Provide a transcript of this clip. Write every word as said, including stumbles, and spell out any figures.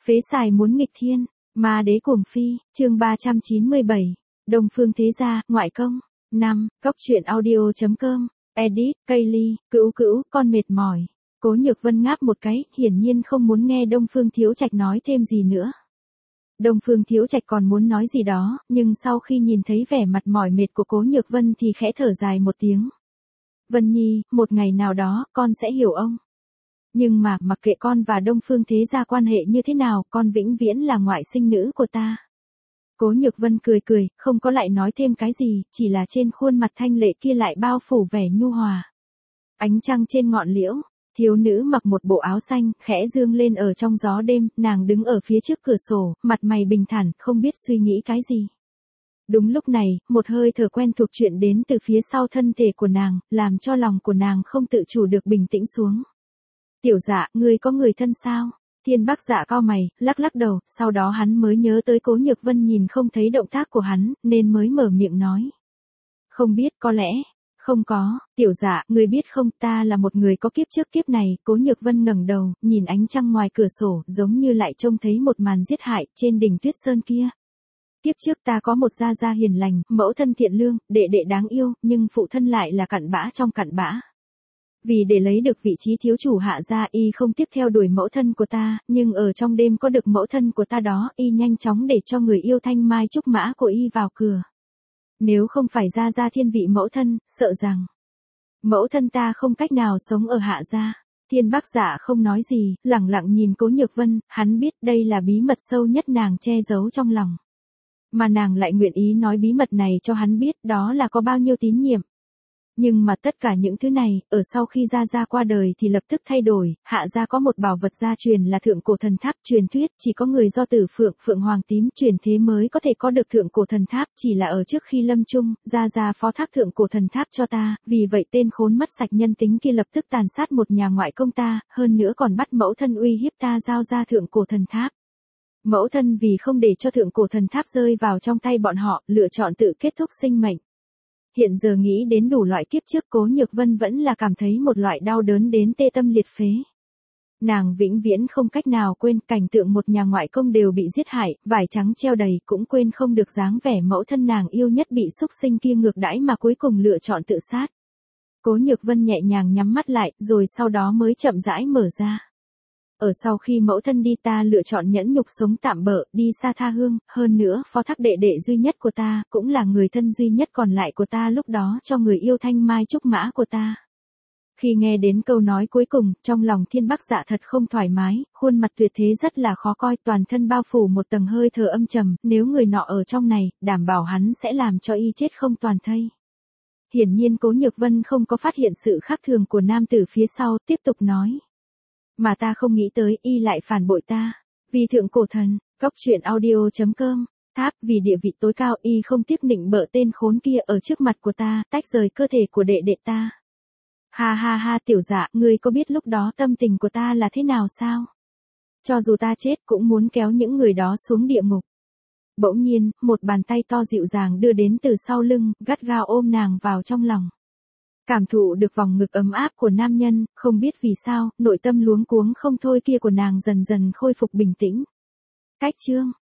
Phế xài muốn nghịch thiên, ma đế cuồng phi, chương ba trăm chín mươi bảy, Đông Phương Thế Gia, ngoại công. năm, Cốc truyện audio.com, edit, Kaylee, cữu cữu, con mệt mỏi. Cố Nhược Vân ngáp một cái, hiển nhiên không muốn nghe Đông Phương Thiếu Trạch nói thêm gì nữa. Đông Phương Thiếu Trạch còn muốn nói gì đó, nhưng sau khi nhìn thấy vẻ mặt mỏi mệt của Cố Nhược Vân thì khẽ thở dài một tiếng. Vân Nhi, một ngày nào đó, con sẽ hiểu ông. Nhưng mà, mặc kệ con và Đông Phương Thế Gia quan hệ như thế nào, con vĩnh viễn là ngoại sinh nữ của ta. Cố Nhược Vân cười cười, không có lại nói thêm cái gì, chỉ là trên khuôn mặt thanh lệ kia lại bao phủ vẻ nhu hòa. Ánh trăng trên ngọn liễu, thiếu nữ mặc một bộ áo xanh, khẽ dương lên ở trong gió đêm, nàng đứng ở phía trước cửa sổ, mặt mày bình thản, không biết suy nghĩ cái gì. Đúng lúc này, một hơi thở quen thuộc chuyện đến từ phía sau thân thể của nàng, làm cho lòng của nàng không tự chủ được bình tĩnh xuống. Tiểu Dạ, ngươi có người thân sao? Thiên Bắc Dạ cau mày, lắc lắc đầu, sau đó hắn mới nhớ tới Cố Nhược Vân nhìn không thấy động tác của hắn, nên mới mở miệng nói. Không biết, có lẽ, không có, Tiểu Dạ, ngươi biết không, ta là một người có kiếp trước kiếp này. Cố Nhược Vân ngẩng đầu, nhìn ánh trăng ngoài cửa sổ, giống như lại trông thấy một màn giết hại trên đỉnh Tuyết Sơn kia. Kiếp trước ta có một gia gia hiền lành, mẫu thân thiện lương, đệ đệ đáng yêu, nhưng phụ thân lại là cặn bã trong cặn bã. Vì để lấy được vị trí thiếu chủ Hạ gia, y không tiếp theo đuổi mẫu thân của ta, nhưng ở trong đêm có được mẫu thân của ta đó, y nhanh chóng để cho người yêu thanh mai trúc mã của y vào cửa. Nếu không phải gia gia thiên vị mẫu thân, sợ rằng mẫu thân ta không cách nào sống ở Hạ gia. Thiên Bắc Dạ không nói gì, lẳng lặng nhìn Cố Nhược Vân, hắn biết đây là bí mật sâu nhất nàng che giấu trong lòng. Mà nàng lại nguyện ý nói bí mật này cho hắn biết, đó là có bao nhiêu tín nhiệm. Nhưng mà tất cả những thứ này, ở sau khi Gia Gia qua đời thì lập tức thay đổi. Hạ gia có một bảo vật gia truyền là thượng cổ thần tháp, truyền thuyết chỉ có người do tử phượng, phượng hoàng tím truyền thế mới có thể có được thượng cổ thần tháp, chỉ là ở trước khi lâm chung, Gia Gia phó thác thượng cổ thần tháp cho ta, vì vậy tên khốn mất sạch nhân tính kia lập tức tàn sát một nhà ngoại công ta, hơn nữa còn bắt mẫu thân uy hiếp ta giao ra thượng cổ thần tháp. Mẫu thân vì không để cho thượng cổ thần tháp rơi vào trong tay bọn họ, lựa chọn tự kết thúc sinh mệnh. Hiện giờ nghĩ đến đủ loại kiếp trước, Cố Nhược Vân vẫn là cảm thấy một loại đau đớn đến tê tâm liệt phế. Nàng vĩnh viễn không cách nào quên cảnh tượng một nhà ngoại công đều bị giết hại, vải trắng treo đầy, cũng quên không được dáng vẻ mẫu thân nàng yêu nhất bị xúc sinh kia ngược đãi mà cuối cùng lựa chọn tự sát. Cố Nhược Vân nhẹ nhàng nhắm mắt lại, rồi sau đó mới chậm rãi mở ra. Ở sau khi mẫu thân đi, ta lựa chọn nhẫn nhục sống tạm bợ, đi xa tha hương, hơn nữa phó thác đệ đệ duy nhất của ta, cũng là người thân duy nhất còn lại của ta lúc đó cho người yêu thanh mai trúc mã của ta. Khi nghe đến câu nói cuối cùng, trong lòng Thiên Bắc Dạ thật không thoải mái, khuôn mặt tuyệt thế rất là khó coi, toàn thân bao phủ một tầng hơi thở âm trầm, nếu người nọ ở trong này, đảm bảo hắn sẽ làm cho y chết không toàn thây. Hiển nhiên Cố Nhược Vân không có phát hiện sự khác thường của nam tử phía sau, tiếp tục nói. Mà ta không nghĩ tới, y lại phản bội ta. Vì thượng cổ thần, Cốc truyện audio.com, tháp, vì địa vị tối cao, y không tiếc nịnh bợ tên khốn kia ở trước mặt của ta, tách rời cơ thể của đệ đệ ta. Ha ha ha, Tiểu Dạ, ngươi có biết lúc đó tâm tình của ta là thế nào sao? Cho dù ta chết cũng muốn kéo những người đó xuống địa ngục. Bỗng nhiên, một bàn tay to dịu dàng đưa đến từ sau lưng, gắt gao ôm nàng vào trong lòng. Cảm thụ được vòng ngực ấm áp của nam nhân, không biết vì sao, nội tâm luống cuống không thôi kia của nàng dần dần khôi phục bình tĩnh. Cách chương